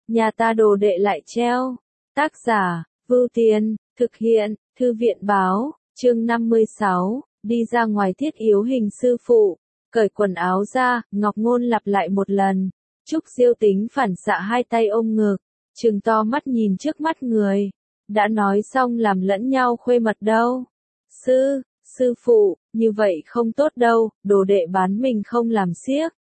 nhà ta đồ đệ lại treo. Tác giả, Vưu Tiên, thực hiện, Thư viện báo, chương 56, đi ra ngoài thiết yếu hình sư phụ, cởi quần áo ra, Ngọc Ngôn lặp lại một lần. Trúc Diêu tính phản xạ hai tay ôm ngực, trừng to mắt nhìn trước mắt người. Đã nói xong làm lẫn nhau khuê mật đâu. Sư phụ, như vậy không tốt đâu, đồ đệ bán mình không làm xiếc.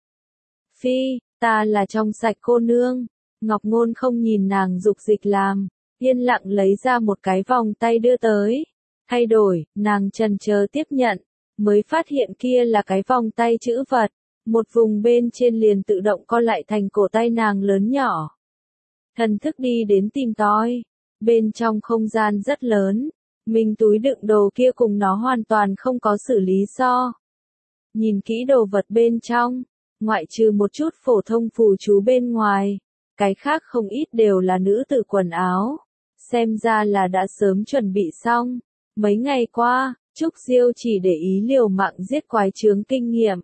Phi, ta là trong sạch cô nương. Ngọc Ngôn không nhìn nàng dục dịch làm, yên lặng lấy ra một cái vòng tay đưa tới. Thay đổi, nàng chần chờ tiếp nhận, mới phát hiện kia là cái vòng tay chữ vật. Một vùng bên trên liền tự động co lại thành cổ tay nàng lớn nhỏ. Thần thức đi đến tìm tòi, bên trong không gian rất lớn, mình túi đựng đồ kia cùng nó hoàn toàn không có xử lý so. Nhìn kỹ đồ vật bên trong, ngoại trừ một chút phổ thông phù chú bên ngoài, cái khác không ít đều là nữ tử quần áo. Xem ra là đã sớm chuẩn bị xong. Mấy ngày qua, Trúc Diêu chỉ để ý liều mạng giết quái chướng kinh nghiệm.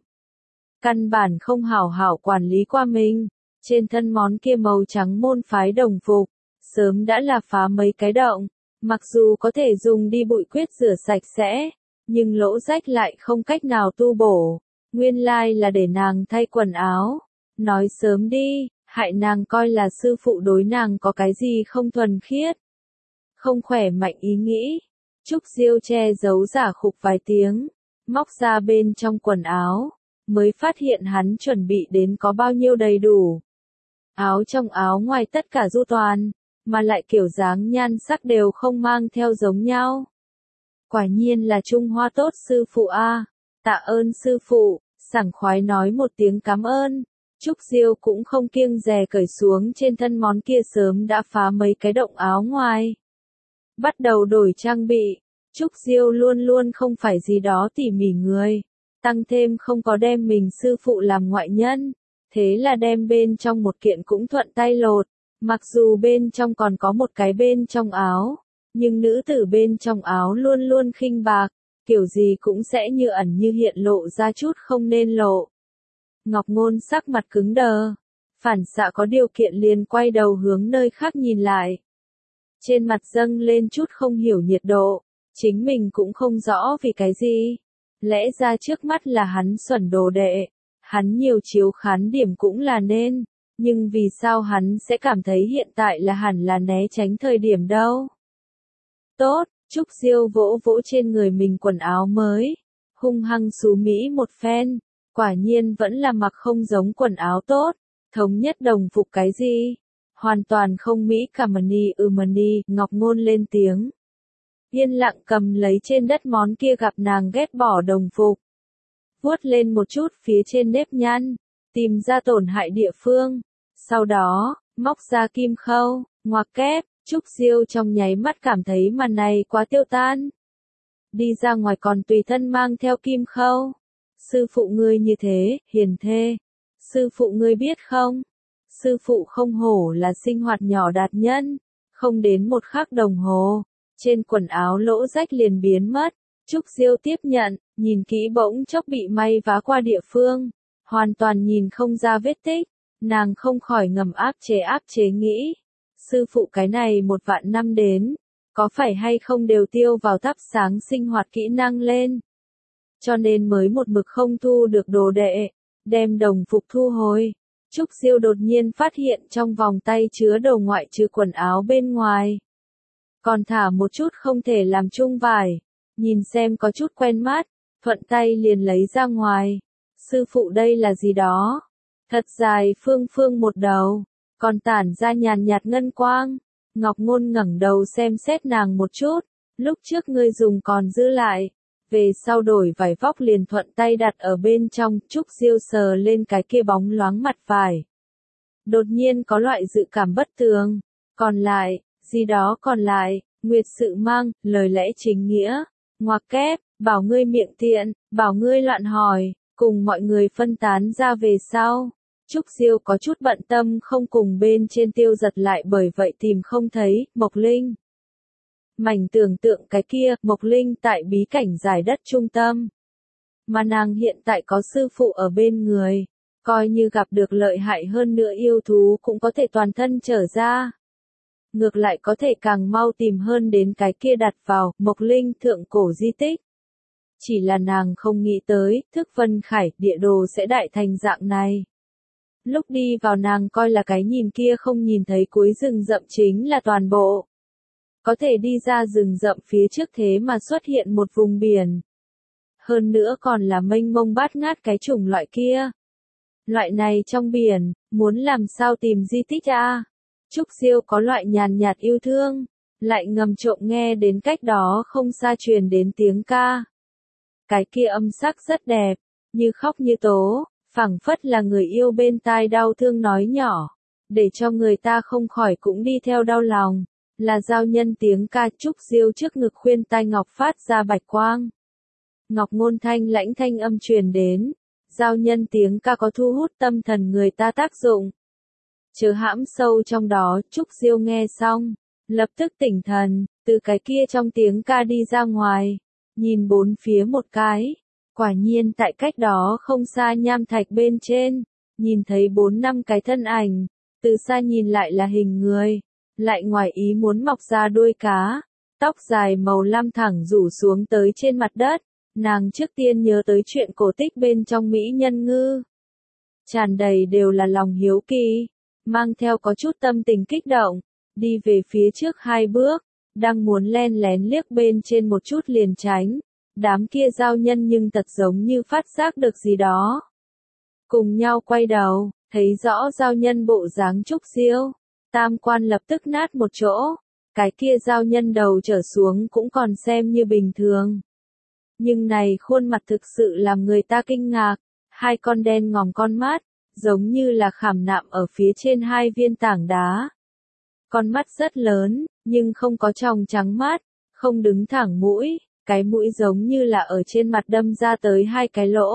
Căn bản không hảo hảo quản lý qua mình. Trên thân món kia màu trắng môn phái đồng phục, sớm đã là phá mấy cái động. Mặc dù có thể dùng đi bụi quyết rửa sạch sẽ, nhưng lỗ rách lại không cách nào tu bổ. Nguyên lai là để nàng thay quần áo. Nói sớm đi, hại nàng coi là sư phụ đối nàng có cái gì không thuần khiết. Không khỏe mạnh ý nghĩ. Trúc Diêu che giấu giả khục vài tiếng, móc ra bên trong quần áo, mới phát hiện hắn chuẩn bị đến có bao nhiêu đầy đủ. Áo trong áo ngoài tất cả du toàn, mà lại kiểu dáng nhan sắc đều không mang theo giống nhau. Quả nhiên là Trung Hoa tốt sư phụ a. Tạ ơn sư phụ, sảng khoái nói một tiếng cảm ơn. Trúc Diêu cũng không kiêng dè cởi xuống trên thân món kia sớm đã phá mấy cái động áo ngoài. Bắt đầu đổi trang bị, Trúc Diêu luôn luôn không phải gì đó tỉ mỉ người, tăng thêm không có đem mình sư phụ làm ngoại nhân, thế là đem bên trong một kiện cũng thuận tay lột, mặc dù bên trong còn có một cái bên trong áo, nhưng nữ tử bên trong áo luôn luôn khinh bạc, kiểu gì cũng sẽ như ẩn như hiện lộ ra chút không nên lộ. Ngọc Ngôn sắc mặt cứng đờ, phản xạ có điều kiện liền quay đầu hướng nơi khác nhìn lại. Trên mặt dâng lên chút không hiểu nhiệt độ, chính mình cũng không rõ vì cái gì. Lẽ ra trước mắt là hắn xuẩn đồ đệ, hắn nhiều chiếu khán điểm cũng là nên, nhưng vì sao hắn sẽ cảm thấy hiện tại là hẳn là né tránh thời điểm đâu. Tốt, Trúc Diêu vỗ vỗ trên người mình quần áo mới, hung hăng xú mỹ một phen, quả nhiên vẫn là mặc không giống quần áo tốt, thống nhất đồng phục cái gì. Hoàn toàn không mỹ cả mani, Ngọc Ngôn lên tiếng. Yên lặng cầm lấy trên đất món kia gặp nàng ghét bỏ đồng phục. Vuốt lên một chút phía trên nếp nhăn, tìm ra tổn hại địa phương. Sau đó, móc ra kim khâu, ngoặc kép, Trúc Diêu trong nháy mắt cảm thấy màn này quá tiêu tan. Đi ra ngoài còn tùy thân mang theo kim khâu. Sư phụ ngươi như thế, hiền thê. Sư phụ ngươi biết không? Sư phụ không hổ là sinh hoạt nhỏ đạt nhân, không đến một khắc đồng hồ, trên quần áo lỗ rách liền biến mất. Trúc Diêu tiếp nhận, nhìn kỹ bỗng chốc bị may vá qua địa phương, hoàn toàn nhìn không ra vết tích, nàng không khỏi ngầm áp chế nghĩ. Sư phụ cái này 1.000 năm đến, có phải hay không đều tiêu vào thắp sáng sinh hoạt kỹ năng lên. Cho nên mới một mực không thu được đồ đệ, đem đồng phục thu hồi. Trúc Diêu đột nhiên phát hiện trong vòng tay chứa đồ ngoại trừ quần áo bên ngoài. Còn thả một chút không thể làm chung vải. Nhìn xem có chút quen mắt, thuận tay liền lấy ra ngoài. Sư phụ đây là gì đó? Thật dài phương một đầu, còn tản ra nhàn nhạt ngân quang. Ngọc Ngôn ngẩng đầu xem xét nàng một chút. Lúc trước ngươi dùng còn giữ lại. Về sau đổi vải vóc liền thuận tay đặt ở bên trong, Trúc Diêu sờ lên cái kia bóng loáng mặt vải. Đột nhiên có loại dự cảm bất tường. Còn lại, gì đó còn lại, Nguyệt Sự Mang, lời lẽ chính nghĩa, ngoặc kép, bảo ngươi miệng tiện, bảo ngươi loạn hỏi, cùng mọi người phân tán ra về sau. Trúc Diêu có chút bận tâm không cùng bên trên tiêu giật lại bởi vậy tìm không thấy, Mộc Linh. Mảnh tưởng tượng cái kia, Mộc Linh tại bí cảnh giải đất trung tâm. Mà nàng hiện tại có sư phụ ở bên người, coi như gặp được lợi hại hơn nữa yêu thú cũng có thể toàn thân trở ra. Ngược lại có thể càng mau tìm hơn đến cái kia đặt vào Mộc Linh thượng cổ di tích. Chỉ là nàng không nghĩ tới, Thức Vân Khải địa đồ sẽ đại thành dạng này. Lúc đi vào nàng coi là cái nhìn kia không nhìn thấy cuối rừng rậm chính là toàn bộ. Có thể đi ra rừng rậm phía trước thế mà xuất hiện một vùng biển. Hơn nữa còn là mênh mông bát ngát cái chủng loại kia. Loại này trong biển, muốn làm sao tìm di tích a? Trúc Diêu có loại nhàn nhạt yêu thương, lại ngầm trộm nghe đến cách đó không xa truyền đến tiếng ca. Cái kia âm sắc rất đẹp, như khóc như tố, phảng phất là người yêu bên tai đau thương nói nhỏ, để cho người ta không khỏi cũng đi theo đau lòng. Là giao nhân tiếng ca. Trúc Diêu trước ngực khuyên tai ngọc phát ra bạch quang. Ngọc ngôn thanh lãnh thanh âm truyền đến, giao nhân tiếng ca có thu hút tâm thần người ta tác dụng. Chớ hãm sâu trong đó. Trúc Diêu nghe xong, lập tức tỉnh thần, từ cái kia trong tiếng ca đi ra ngoài, nhìn bốn phía một cái, quả nhiên tại cách đó không xa nham thạch bên trên, nhìn thấy 4-5 cái thân ảnh, từ xa nhìn lại là hình người, lại ngoài ý muốn mọc ra đuôi cá, tóc dài màu lam thẳng rủ xuống tới trên mặt đất. Nàng trước tiên nhớ tới chuyện cổ tích bên trong Mỹ Nhân Ngư. Tràn đầy đều là lòng hiếu kỳ, mang theo có chút tâm tình kích động, đi về phía trước 2 bước, đang muốn len lén liếc bên trên một chút liền tránh. Đám kia giao nhân nhưng thật giống như phát giác được gì đó. Cùng nhau quay đầu, thấy rõ giao nhân bộ dáng Trúc Diêu, tam quan lập tức nát một chỗ, cái kia giao nhân đầu trở xuống cũng còn xem như bình thường. Nhưng này khuôn mặt thực sự làm người ta kinh ngạc, 2 con đen ngòm con mắt, giống như là khảm nạm ở phía trên 2 viên tảng đá. Con mắt rất lớn, nhưng không có tròng trắng mắt, không đứng thẳng mũi, cái mũi giống như là ở trên mặt đâm ra tới 2 cái lỗ.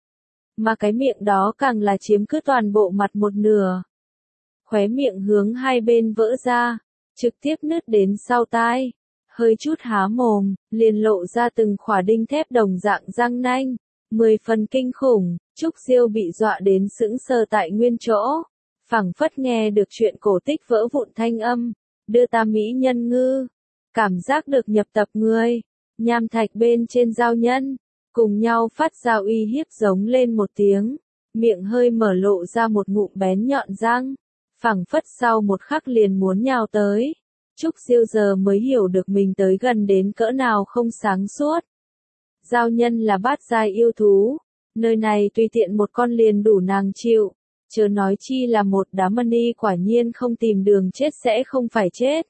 Mà cái miệng đó càng là chiếm cứ toàn bộ mặt một nửa. Khóe miệng hướng 2 bên vỡ ra, trực tiếp nứt đến sau tai. Hơi chút há mồm, liền lộ ra từng khỏa đinh thép đồng dạng răng nanh, 10 phần kinh khủng. Trúc Diêu bị dọa đến sững sờ tại nguyên chỗ, phảng phất nghe được chuyện cổ tích vỡ vụn thanh âm, đưa ta Mỹ Nhân Ngư, cảm giác được nhập tập người, nham thạch bên trên giao nhân, cùng nhau phát ra uy hiếp giống lên một tiếng, miệng hơi mở lộ ra một ngụm bén nhọn răng, phảng phất sau một khắc liền muốn nhào tới. Trúc Diêu giờ mới hiểu được mình tới gần đến cỡ nào không sáng suốt. Giao nhân là bát giai yêu thú, nơi này tùy tiện một con liền đủ nàng chịu, chớ nói chi là một đám mani quả nhiên không tìm đường chết sẽ không phải chết.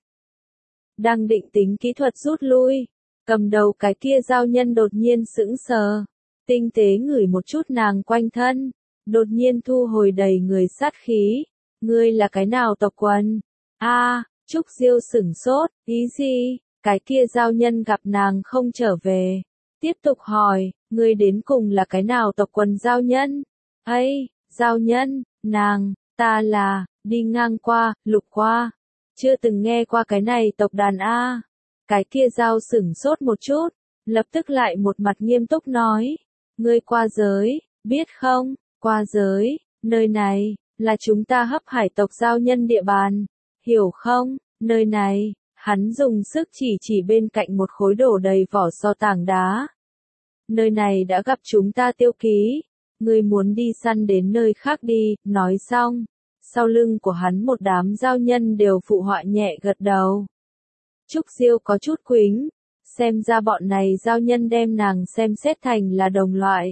Đang định tính kỹ thuật rút lui, cầm đầu cái kia giao nhân đột nhiên sững sờ, tinh tế ngửi một chút nàng quanh thân, đột nhiên thu hồi đầy người sát khí. Ngươi là cái nào tộc quần? A, Trúc Diêu sửng sốt, ý gì? Cái kia giao nhân gặp nàng không trở về, tiếp tục hỏi, ngươi đến cùng là cái nào tộc quần giao nhân? Ấy, giao nhân, nàng, ta là, đi ngang qua, lục qua, chưa từng nghe qua cái này tộc đàn A. Cái kia giao sửng sốt một chút, lập tức lại một mặt nghiêm túc nói, ngươi qua giới, biết không, qua giới, nơi này, là chúng ta Hấp Hải tộc giao nhân địa bàn, hiểu không, nơi này, hắn dùng sức chỉ bên cạnh một khối đổ đầy vỏ so tảng đá. Nơi này đã gặp chúng ta tiêu ký, ngươi muốn đi săn đến nơi khác đi, nói xong, sau lưng của hắn một đám giao nhân đều phụ họa nhẹ gật đầu. Trúc Diêu có chút quính, xem ra bọn này giao nhân đem nàng xem xét thành là đồng loại.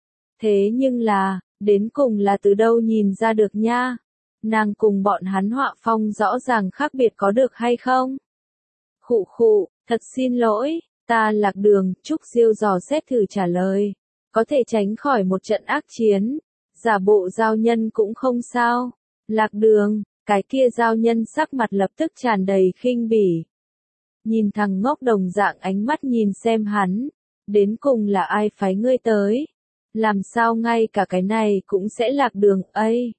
Thế nhưng là, đến cùng là từ đâu nhìn ra được nha? Nàng cùng bọn hắn họa phong rõ ràng khác biệt có được hay không? Khụ khụ, thật xin lỗi, ta lạc đường. Trúc Diêu dò xét thử trả lời, có thể tránh khỏi một trận ác chiến, giả bộ giao nhân cũng không sao. Lạc đường, cái kia giao nhân sắc mặt lập tức tràn đầy khinh bỉ. Nhìn thằng ngốc đồng dạng ánh mắt nhìn xem hắn, đến cùng là ai phái ngươi tới? Làm sao ngay cả cái này cũng sẽ lạc đường ấy?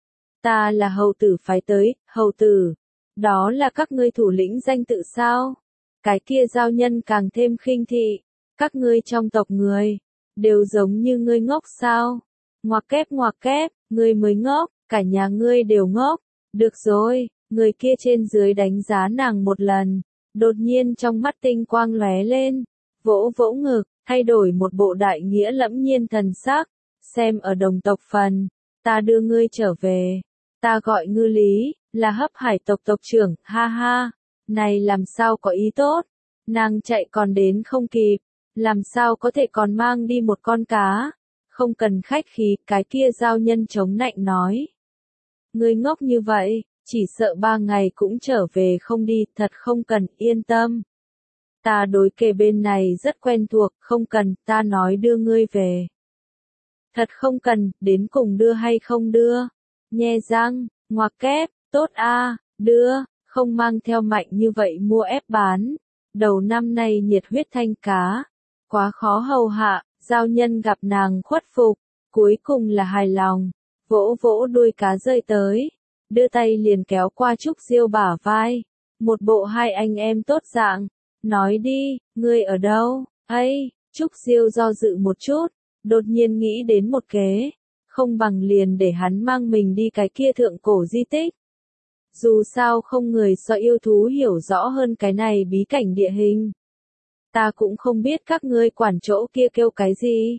Ta là hầu tử phái tới, hầu tử. Đó là các ngươi thủ lĩnh danh tự sao? Cái kia giao nhân càng thêm khinh thị. Các ngươi trong tộc người, đều giống như ngươi ngốc sao? Ngoặc kép, Ngươi mới ngốc, cả nhà ngươi đều ngốc. Được rồi, người kia trên dưới đánh giá nàng một lần, đột nhiên trong mắt tinh quang lóe lên, vỗ vỗ ngực, thay đổi một bộ đại nghĩa lẫm nhiên thần sắc, xem ở đồng tộc phần, ta đưa ngươi trở về, ta gọi Ngư Lý, là Hấp Hải tộc tộc trưởng, ha ha, này làm sao có ý tốt, nàng chạy còn đến không kịp, làm sao có thể còn mang đi một con cá, không cần khách khí, cái kia giao nhân chống nạnh nói. Ngươi ngốc như vậy, chỉ sợ 3 ngày cũng trở về không đi, thật không cần, yên tâm. Ta đối kề bên này rất quen thuộc, không cần, ta nói đưa ngươi về. Thật không cần, đến cùng đưa hay không đưa. Nhe răng, ngoặc kép, tốt a, đưa, không mang theo mạnh như vậy mua ép bán. Đầu năm nay nhiệt huyết thanh cá, quá khó hầu hạ, giao nhân gặp nàng khuất phục, cuối cùng là hài lòng, vỗ vỗ đuôi cá rơi tới, đưa tay liền kéo qua Trúc Diêu bả vai, một bộ hai anh em tốt dạng, nói đi, ngươi ở đâu, ấy, Trúc Diêu do dự một chút, đột nhiên nghĩ đến một kế, không bằng liền để hắn mang mình đi cái kia thượng cổ di tích. Dù sao không người so yêu thú hiểu rõ hơn cái này bí cảnh địa hình. Ta cũng không biết các ngươi quản chỗ kia kêu cái gì.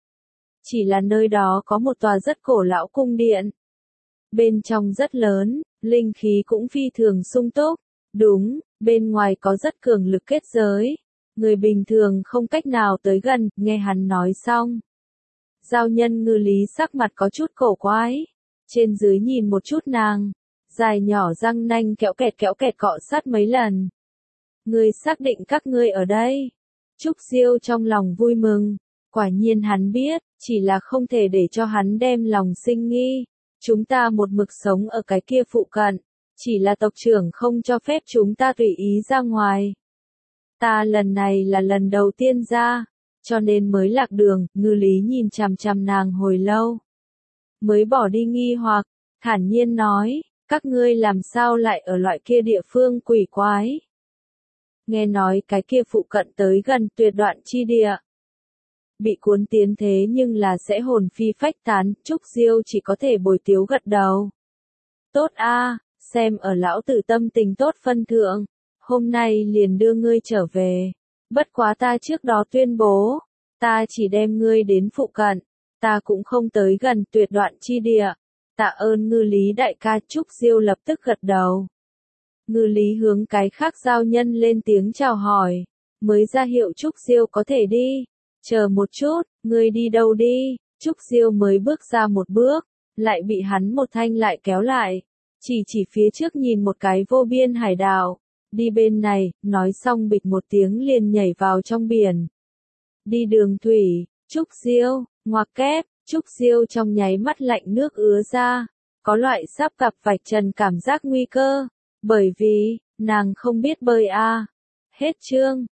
Chỉ là nơi đó có một tòa rất cổ lão cung điện. Bên trong rất lớn, linh khí cũng phi thường sung túc. Đúng, bên ngoài có rất cường lực kết giới. Người bình thường không cách nào tới gần, nghe hắn nói xong. Giao nhân Ngư Lý sắc mặt có chút cổ quái. Trên dưới nhìn một chút nàng. Dài nhỏ răng nanh kéo kẹt cọ sát mấy lần. Ngươi xác định các ngươi ở đây. Trúc Diêu trong lòng vui mừng. Quả nhiên hắn biết, chỉ là không thể để cho hắn đem lòng sinh nghi. Chúng ta một mực sống ở cái kia phụ cận. Chỉ là tộc trưởng không cho phép chúng ta tùy ý ra ngoài. Ta lần này là lần đầu tiên ra, cho nên mới lạc đường. Ngư Lý nhìn chằm chằm nàng hồi lâu. Mới bỏ đi nghi hoặc, thản nhiên nói, các ngươi làm sao lại ở loại kia địa phương quỷ quái. Nghe nói cái kia phụ cận tới gần tuyệt đoạn chi địa. Bị cuốn tiến thế nhưng là sẽ hồn phi phách tán, Trúc Diêu chỉ có thể bồi tiếu gật đầu. Tốt a, xem ở lão tử tâm tình tốt phân thượng, hôm nay liền đưa ngươi trở về. Bất quá ta trước đó tuyên bố, ta chỉ đem ngươi đến phụ cận, ta cũng không tới gần tuyệt đoạn chi địa. Tạ ơn Ngư Lý đại ca. Trúc Diêu lập tức gật đầu. Ngư Lý hướng cái khác giao nhân lên tiếng chào hỏi, mới ra hiệu Trúc Diêu có thể đi. Chờ một chút, ngươi đi đâu đi? Trúc Diêu mới bước ra một bước, lại bị hắn một thanh lại kéo lại. Chỉ phía trước nhìn một cái vô biên hải đảo. Đi bên này, nói xong bịch một tiếng liền nhảy vào trong biển. Đi đường thủy, Trúc Diêu, ngoặc kép, Trúc Diêu trong nháy mắt lạnh nước ứa ra. Có loại sắp gặp vạch trần cảm giác nguy cơ. Bởi vì, nàng không biết bơi a. Hết chương.